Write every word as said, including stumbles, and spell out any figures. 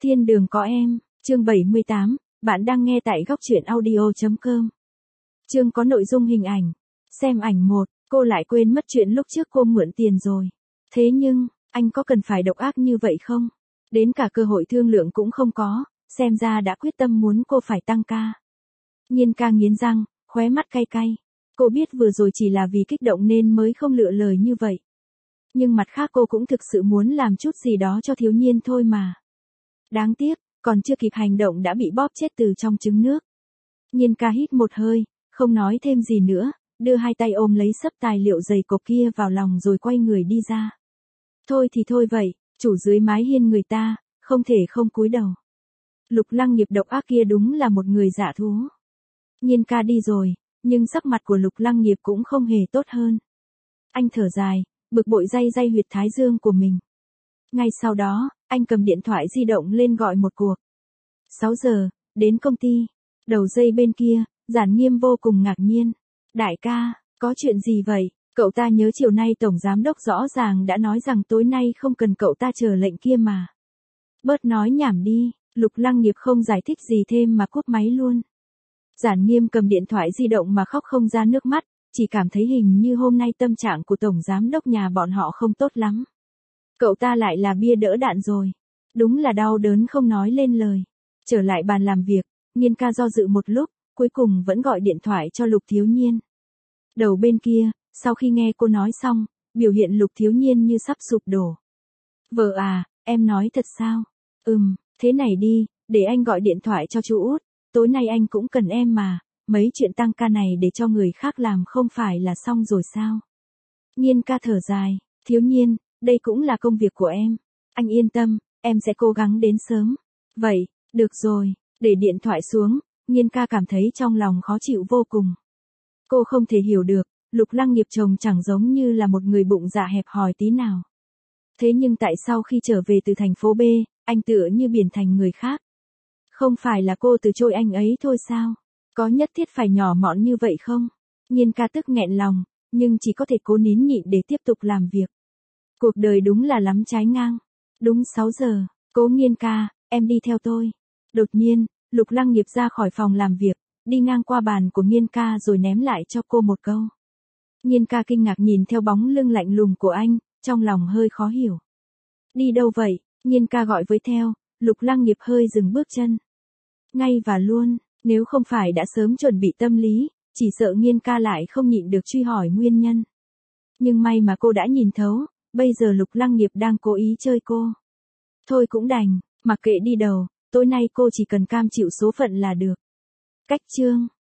Thiên đường có em, chương bảy mươi tám, bạn đang nghe tại góc truyện audio chấm com. Chương có nội dung hình ảnh. Xem ảnh một, cô lại quên mất chuyện lúc trước cô mượn tiền rồi. Thế nhưng, anh có cần phải độc ác như vậy không? Đến cả cơ hội thương lượng cũng không có, xem ra đã quyết tâm muốn cô phải tăng ca. Nhiên ca nghiến răng, khóe mắt cay cay. Cô biết vừa rồi chỉ là vì kích động nên mới không lựa lời như vậy. Nhưng mặt khác cô cũng thực sự muốn làm chút gì đó cho thiếu nhiên thôi mà. Đáng tiếc, còn chưa kịp hành động đã bị bóp chết từ trong trứng nước. Nhiên ca hít một hơi, không nói thêm gì nữa, đưa hai tay ôm lấy sấp tài liệu dày cộp kia vào lòng rồi quay người đi ra. Thôi thì thôi vậy, chủ dưới mái hiên người ta, không thể không cúi đầu. Lục Lăng Nghiệp độc ác kia đúng là một người dạ thú. Nhiên ca đi rồi, nhưng sắc mặt của Lục Lăng Nghiệp cũng không hề tốt hơn. Anh thở dài, bực bội day day huyệt thái dương của mình. Ngay sau đó, anh cầm điện thoại di động lên gọi một cuộc. sáu giờ, đến công ty. Đầu dây bên kia, Giản Nghiêm vô cùng ngạc nhiên. Đại ca, có chuyện gì vậy? Cậu ta nhớ chiều nay Tổng Giám Đốc rõ ràng đã nói rằng tối nay không cần cậu ta chờ lệnh kia mà. Bớt nói nhảm đi, Lục Lăng Nghiệp không giải thích gì thêm mà cúp máy luôn. Giản Nghiêm cầm điện thoại di động mà khóc không ra nước mắt, chỉ cảm thấy hình như hôm nay tâm trạng của Tổng Giám Đốc nhà bọn họ không tốt lắm. Cậu ta lại là bia đỡ đạn rồi. Đúng là đau đớn không nói lên lời. Trở lại bàn làm việc, Nhiên ca do dự một lúc, cuối cùng vẫn gọi điện thoại cho Lục Thiếu Nhiên. Đầu bên kia, sau khi nghe cô nói xong, biểu hiện Lục Thiếu Nhiên như sắp sụp đổ. Vợ à, em nói thật sao? Ừm, thế này đi, để anh gọi điện thoại cho chú Út, tối nay anh cũng cần em mà, mấy chuyện tăng ca này để cho người khác làm không phải là xong rồi sao? Nhiên ca thở dài, Thiếu Nhiên, đây cũng là công việc của em. Anh yên tâm, em sẽ cố gắng đến sớm. Vậy, được rồi, để điện thoại xuống, Nhiên ca cảm thấy trong lòng khó chịu vô cùng. Cô không thể hiểu được, Lục Lăng Nghiệp chồng chẳng giống như là một người bụng dạ hẹp hòi tí nào. Thế nhưng tại sao khi trở về từ thành phố B, anh tựa như biến thành người khác? Không phải là cô từ chối anh ấy thôi sao? Có nhất thiết phải nhỏ mọn như vậy không? Nhiên ca tức nghẹn lòng, nhưng chỉ có thể cố nín nhịn để tiếp tục làm việc. Cuộc đời đúng là lắm trái ngang. Đúng sáu giờ, Cố Nhiên ca, em đi theo tôi. Đột nhiên, Lục Lăng Nghiệp ra khỏi phòng làm việc, đi ngang qua bàn của Nhiên ca rồi ném lại cho cô một câu. Nhiên ca kinh ngạc nhìn theo bóng lưng lạnh lùng của anh, trong lòng hơi khó hiểu. Đi đâu vậy? Nhiên ca gọi với theo, Lục Lăng Nghiệp hơi dừng bước chân. Ngay và luôn, nếu không phải đã sớm chuẩn bị tâm lý, chỉ sợ Nhiên ca lại không nhịn được truy hỏi nguyên nhân. Nhưng may mà cô đã nhìn thấu, bây giờ Lục Lăng Nghiệp đang cố ý chơi cô. Thôi cũng đành, mặc kệ đi đầu, tối nay cô chỉ cần cam chịu số phận là được. Cách chương